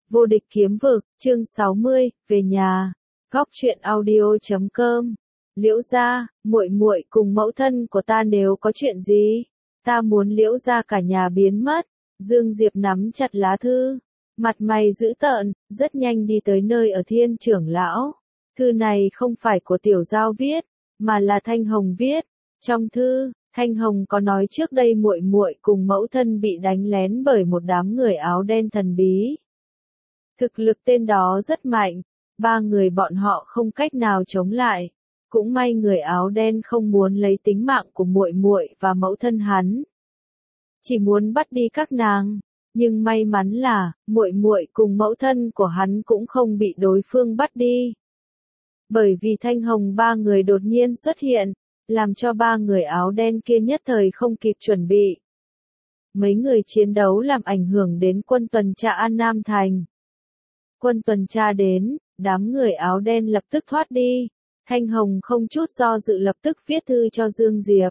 Vô địch kiếm vực, chương 60, về nhà. Góc truyện audio.com. Liễu gia, muội muội cùng mẫu thân của ta nếu có chuyện gì, ta muốn Liễu gia cả nhà biến mất. Dương Diệp nắm chặt lá thư, mặt mày dữ tợn, rất nhanh đi tới nơi ở Thiên trưởng lão. Thư này không phải của Tiểu Giao viết, mà là Thanh Hồng viết. Trong thư, Thanh Hồng có nói trước đây muội muội cùng mẫu thân bị đánh lén bởi một đám người áo đen thần bí. Thực lực tên đó rất mạnh, ba người bọn họ không cách nào chống lại. Cũng may người áo đen không muốn lấy tính mạng của muội muội và mẫu thân hắn, chỉ muốn bắt đi các nàng. Nhưng may mắn là muội muội cùng mẫu thân của hắn cũng không bị đối phương bắt đi. Bởi vì Thanh Hồng ba người đột nhiên xuất hiện, làm cho ba người áo đen kia nhất thời không kịp chuẩn bị. Mấy người chiến đấu làm ảnh hưởng đến quân tuần tra An Nam Thành. Quân tuần tra đến, đám người áo đen lập tức thoát đi. Thanh Hồng không chút do dự lập tức viết thư cho Dương Diệp.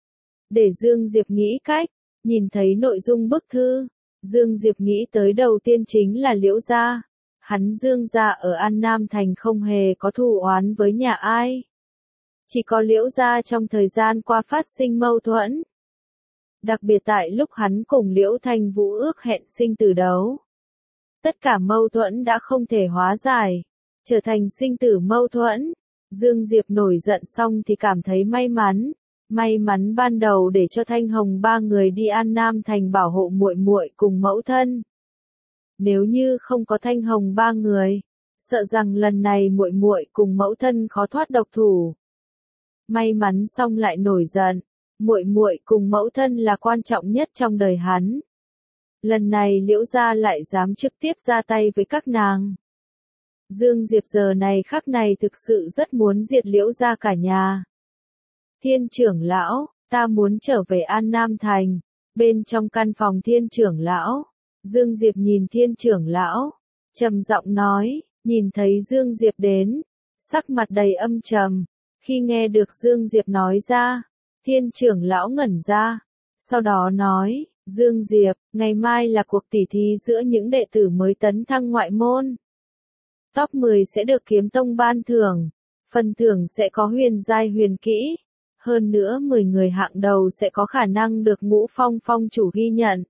Để Dương Diệp nghĩ cách, nhìn thấy nội dung bức thư, Dương Diệp nghĩ tới đầu tiên chính là Liễu gia. Hắn Dương gia ở An Nam Thành không hề có thù oán với nhà ai. Chỉ có Liễu gia trong thời gian qua phát sinh mâu thuẫn. Đặc biệt tại lúc hắn cùng Liễu Thanh Vũ ước hẹn sinh tử đấu. Tất cả mâu thuẫn đã không thể hóa giải, trở thành sinh tử mâu thuẫn. Dương Diệp nổi giận xong thì cảm thấy may mắn. May mắn ban đầu để cho Thanh Hồng ba người đi An Nam Thành bảo hộ muội muội cùng mẫu thân. Nếu như không có Thanh Hồng ba người, sợ rằng lần này muội muội cùng mẫu thân khó thoát độc thủ. May mắn xong lại nổi giận, muội muội cùng mẫu thân là quan trọng nhất trong đời hắn. Lần này Liễu gia lại dám trực tiếp ra tay với các nàng. Dương Diệp giờ này khắc này thực sự rất muốn diệt Liễu gia cả nhà. Thiên trưởng lão, ta muốn trở về An Nam Thành. Bên trong căn phòng Thiên trưởng lão, Dương Diệp nhìn Thiên trưởng lão, trầm giọng nói. Nhìn thấy Dương Diệp đến, sắc mặt đầy âm trầm. Khi nghe được Dương Diệp nói ra, Thiên trưởng lão ngẩn ra, sau đó nói, Dương Diệp, ngày mai là cuộc tỉ thí giữa những đệ tử mới tấn thăng ngoại môn. Top 10 sẽ được Kiếm Tông ban thưởng, phần thưởng sẽ có huyền giai huyền kỹ, hơn nữa 10 người hạng đầu sẽ có khả năng được Ngũ Phong phong chủ ghi nhận.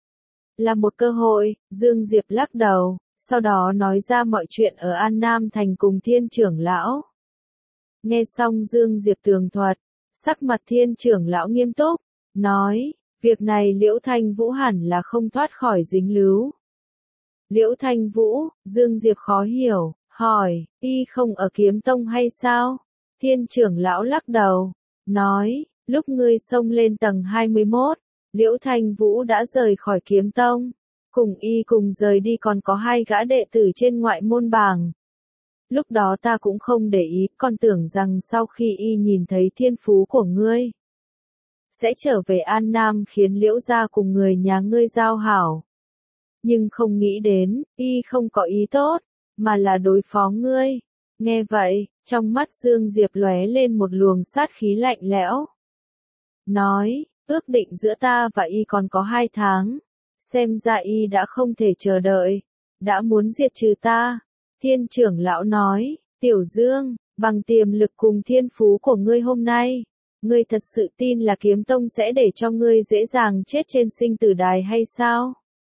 Là một cơ hội, Dương Diệp lắc đầu, sau đó nói ra mọi chuyện ở An Nam Thành cùng Thiên trưởng lão. Nghe xong Dương Diệp tường thuật, sắc mặt Thiên trưởng lão nghiêm túc, nói, việc này Liễu Thanh Vũ hẳn là không thoát khỏi dính líu. Liễu Thanh Vũ, Dương Diệp khó hiểu, hỏi, y không ở Kiếm Tông hay sao? Thiên trưởng lão lắc đầu, nói, lúc ngươi xông lên tầng 21, Liễu Thanh Vũ đã rời khỏi Kiếm Tông, cùng y cùng rời đi còn có 2 gã đệ tử trên ngoại môn bảng. Lúc đó ta cũng không để ý, còn tưởng rằng sau khi y nhìn thấy thiên phú của ngươi, sẽ trở về An Nam khiến Liễu gia cùng người nhà ngươi giao hảo. Nhưng không nghĩ đến, y không có ý tốt, mà là đối phó ngươi. Nghe vậy, trong mắt Dương Diệp lóe lên một luồng sát khí lạnh lẽo. Nói, ước định giữa ta và y còn có 2 tháng. Xem ra y đã không thể chờ đợi, đã muốn diệt trừ ta. Thiên trưởng lão nói, Tiểu Dương, bằng tiềm lực cùng thiên phú của ngươi hôm nay, ngươi thật sự tin là Kiếm Tông sẽ để cho ngươi dễ dàng chết trên sinh tử đài hay sao?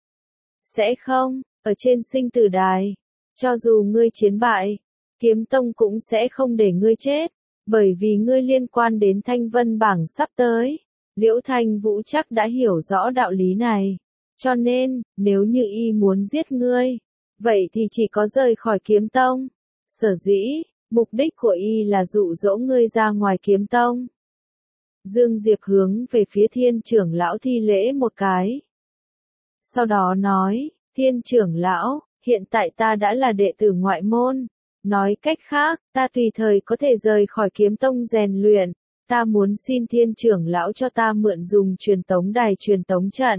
Sẽ không, ở trên sinh tử đài, cho dù ngươi chiến bại, Kiếm Tông cũng sẽ không để ngươi chết, bởi vì ngươi liên quan đến Thanh Vân bảng sắp tới. Liễu Thanh Vũ chắc đã hiểu rõ đạo lý này, cho nên, nếu như y muốn giết ngươi, vậy thì chỉ có rời khỏi Kiếm Tông. Sở dĩ, mục đích của y là dụ dỗ ngươi ra ngoài Kiếm Tông. Dương Diệp hướng về phía Thiên trưởng lão thi lễ một cái. Sau đó nói, Thiên trưởng lão, hiện tại ta đã là đệ tử ngoại môn. Nói cách khác, ta tùy thời có thể rời khỏi Kiếm Tông rèn luyện. Ta muốn xin Thiên trưởng lão cho ta mượn dùng truyền tống đài truyền tống trận.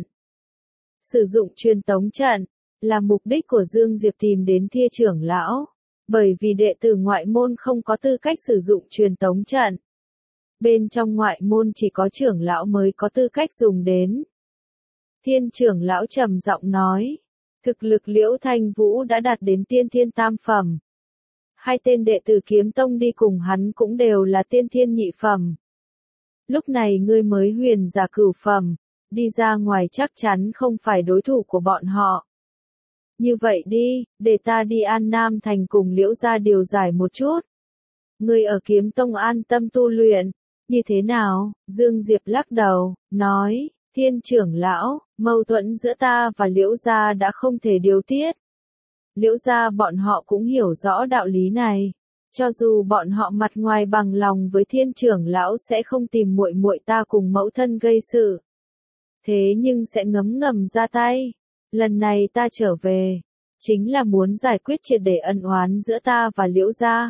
Sử dụng truyền tống trận là mục đích của Dương Diệp tìm đến Thiên trưởng lão, bởi vì đệ tử ngoại môn không có tư cách sử dụng truyền tống trận. Bên trong ngoại môn chỉ có trưởng lão mới có tư cách dùng đến. Thiên trưởng lão trầm giọng nói, Thực lực Liễu Thanh Vũ đã đạt đến tiên thiên tam phẩm. Hai tên đệ tử kiếm tông đi cùng hắn cũng đều là tiên thiên nhị phẩm. Lúc này ngươi mới huyền giả cửu phẩm, đi ra ngoài chắc chắn không phải đối thủ của bọn họ. Như vậy đi, để ta đi An Nam Thành cùng Liễu gia điều giải một chút. Ngươi ở kiếm tông an tâm tu luyện, như thế nào? Dương Diệp lắc đầu, nói, Thiên trưởng lão, mâu thuẫn giữa ta và Liễu gia đã không thể điều tiết. Liễu gia bọn họ cũng hiểu rõ đạo lý này. Cho dù bọn họ mặt ngoài bằng lòng với Thiên trưởng lão sẽ không tìm muội muội ta cùng mẫu thân gây sự. Thế nhưng sẽ ngấm ngầm ra tay. Lần này ta trở về, chính là muốn giải quyết triệt để ân oán giữa ta và Liễu gia.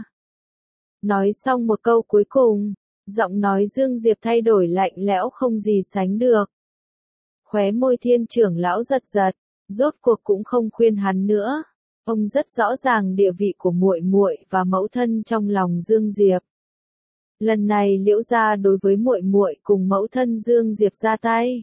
Nói xong một câu cuối cùng, giọng nói Dương Diệp thay đổi lạnh lẽo không gì sánh được. Khóe môi Thiên trưởng lão giật giật, rốt cuộc cũng không khuyên hắn nữa. Ông rất rõ ràng địa vị của muội muội và mẫu thân trong lòng Dương Diệp. Lần này Liễu gia đối với muội muội cùng mẫu thân Dương Diệp ra tay.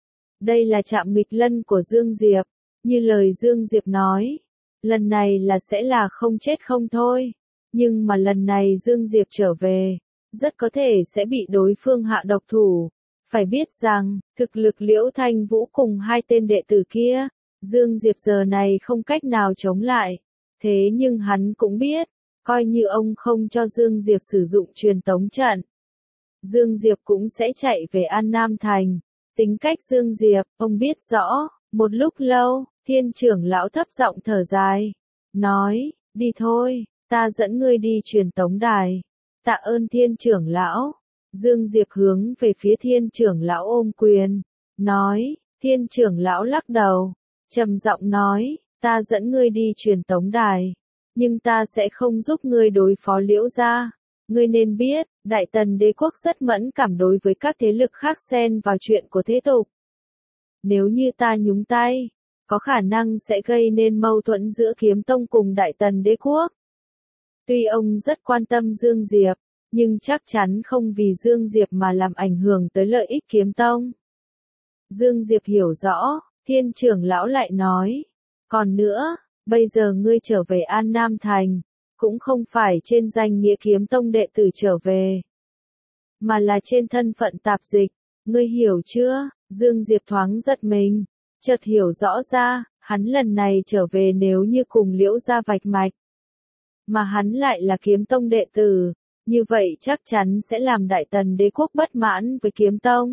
Đây là chạm nghịch lân của Dương Diệp, như lời Dương Diệp nói, lần này là sẽ là không chết không thôi, nhưng mà lần này Dương Diệp trở về, rất có thể sẽ bị đối phương hạ độc thủ. Phải biết rằng, thực lực Liễu Thanh Vũ cùng hai tên đệ tử kia, Dương Diệp giờ này không cách nào chống lại. Thế nhưng hắn cũng biết, coi như ông không cho Dương Diệp sử dụng truyền tống trận, Dương Diệp cũng sẽ chạy về An Nam Thành. Tính cách Dương Diệp, ông biết rõ. Một lúc lâu, Thiên trưởng lão thấp giọng thở dài, nói, đi thôi, ta dẫn ngươi đi truyền tống đài. Tạ ơn Thiên trưởng lão. Dương Diệp hướng về phía Thiên trưởng lão ôm quyền, nói, Thiên trưởng lão lắc đầu, trầm giọng nói, ta dẫn ngươi đi truyền tống đài, nhưng ta sẽ không giúp ngươi đối phó Liễu gia. Ngươi nên biết, Đại Tần đế quốc rất mẫn cảm đối với các thế lực khác xen vào chuyện của thế tục. Nếu như ta nhúng tay, có khả năng sẽ gây nên mâu thuẫn giữa kiếm tông cùng Đại Tần đế quốc. Tuy ông rất quan tâm Dương Diệp, nhưng chắc chắn không vì Dương Diệp mà làm ảnh hưởng tới lợi ích kiếm tông. Dương Diệp hiểu rõ, Thiên trưởng lão lại nói, còn nữa, bây giờ ngươi trở về An Nam Thành, cũng không phải trên danh nghĩa kiếm tông đệ tử trở về, mà là trên thân phận tạp dịch, ngươi hiểu chưa? Dương Diệp thoáng giật mình, chợt hiểu rõ ra, hắn lần này trở về nếu như cùng Liễu gia vạch mạch, mà hắn lại là kiếm tông đệ tử, như vậy chắc chắn sẽ làm Đại Tần đế quốc bất mãn với kiếm tông.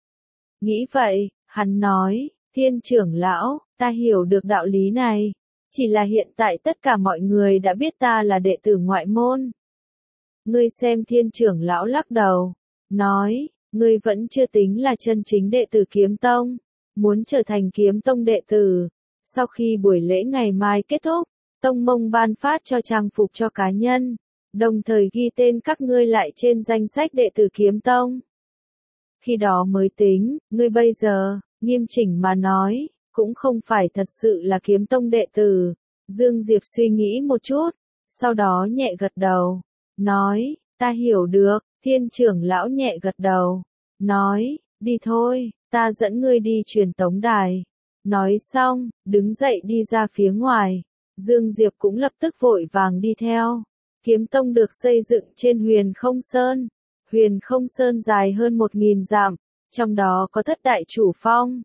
Nghĩ vậy, hắn nói, Thiên trưởng lão, ta hiểu được đạo lý này, chỉ là hiện tại tất cả mọi người đã biết ta là đệ tử ngoại môn. Ngươi xem. Thiên trưởng lão lắc đầu, nói, ngươi vẫn chưa tính là chân chính đệ tử kiếm tông, muốn trở thành kiếm tông đệ tử. Sau khi buổi lễ ngày mai kết thúc, tông mông ban phát cho trang phục cho cá nhân, đồng thời ghi tên các ngươi lại trên danh sách đệ tử kiếm tông. Khi đó mới tính, ngươi bây giờ, nghiêm chỉnh mà nói, cũng không phải thật sự là kiếm tông đệ tử. Dương Diệp suy nghĩ một chút, sau đó nhẹ gật đầu, nói, ta hiểu được. Thiên trưởng lão nhẹ gật đầu, nói, đi thôi, ta dẫn ngươi đi truyền tống đài. Nói xong, đứng dậy đi ra phía ngoài. Dương Diệp cũng lập tức vội vàng đi theo. Kiếm tông được xây dựng trên Huyền Không Sơn. Huyền Không Sơn dài hơn 1000 dặm, trong đó có thất đại chủ phong,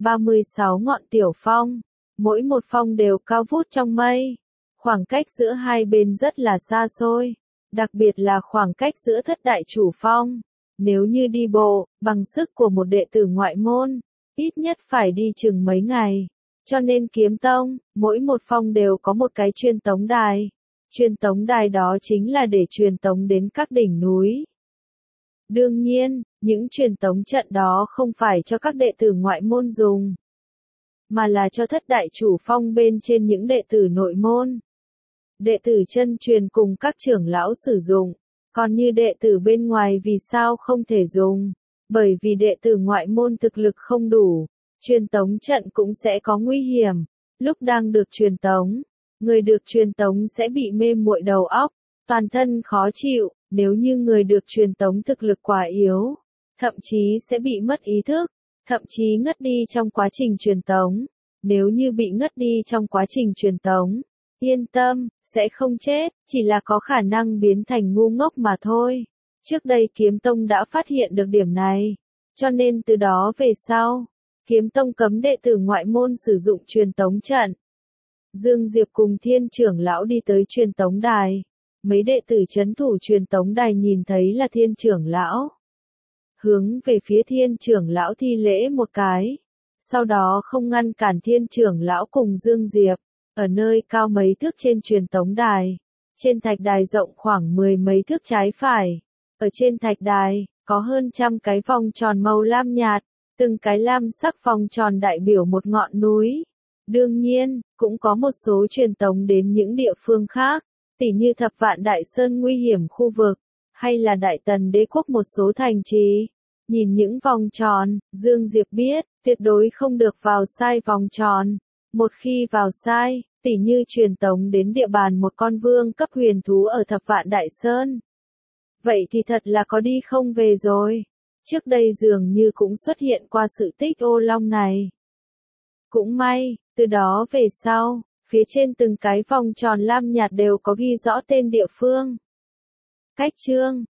36 ngọn tiểu phong, mỗi một phong đều cao vút trong mây. Khoảng cách giữa hai bên rất là xa xôi, đặc biệt là khoảng cách giữa thất đại chủ phong. Nếu như đi bộ, bằng sức của một đệ tử ngoại môn, ít nhất phải đi chừng mấy ngày. Cho nên kiếm tông, mỗi một phong đều có một cái truyền tống đài. Truyền tống đài đó chính là để truyền tống đến các đỉnh núi. Đương nhiên, những truyền tống trận đó không phải cho các đệ tử ngoại môn dùng, mà là cho thất đại chủ phong bên trên những đệ tử nội môn. Đệ tử chân truyền cùng các trưởng lão sử dụng, còn như đệ tử bên ngoài vì sao không thể dùng? Bởi vì đệ tử ngoại môn thực lực không đủ, truyền tống trận cũng sẽ có nguy hiểm. Lúc đang được truyền tống, người được truyền tống sẽ bị mê muội đầu óc, toàn thân khó chịu. Nếu như người được truyền tống thực lực quá yếu, thậm chí sẽ bị mất ý thức, thậm chí ngất đi trong quá trình truyền tống. Nếu như bị ngất đi trong quá trình truyền tống, yên tâm, sẽ không chết, chỉ là có khả năng biến thành ngu ngốc mà thôi. Trước đây Kiếm Tông đã phát hiện được điểm này, cho nên từ đó về sau, Kiếm Tông cấm đệ tử ngoại môn sử dụng truyền tống trận. Dương Diệp cùng Thiên trưởng lão đi tới truyền tống đài. Mấy đệ tử trấn thủ truyền tống đài nhìn thấy là Thiên trưởng lão. Hướng về phía Thiên trưởng lão thi lễ một cái. Sau đó không ngăn cản Thiên trưởng lão cùng Dương Diệp. Ở nơi cao mấy thước trên truyền tống đài. Trên thạch đài rộng khoảng 10 mấy thước trái phải. Ở trên thạch đài, có hơn 100 cái vòng tròn màu lam nhạt. Từng cái lam sắc vòng tròn đại biểu một ngọn núi. Đương nhiên, cũng có một số truyền tống đến những địa phương khác, tỉ như Thập Vạn Đại Sơn nguy hiểm khu vực, hay là Đại Tần Đế quốc một số thành trì. Nhìn những vòng tròn, Dương Diệp biết, tuyệt đối không được vào sai vòng tròn. Một khi vào sai, tỉ như truyền tống đến địa bàn một con vương cấp huyền thú ở Thập Vạn Đại Sơn. Vậy thì thật là có đi không về rồi. Trước đây dường như cũng xuất hiện qua sự tích ô long này. Cũng may, từ đó về sau, phía trên từng cái vòng tròn lam nhạt đều có ghi rõ tên địa phương. Cách chương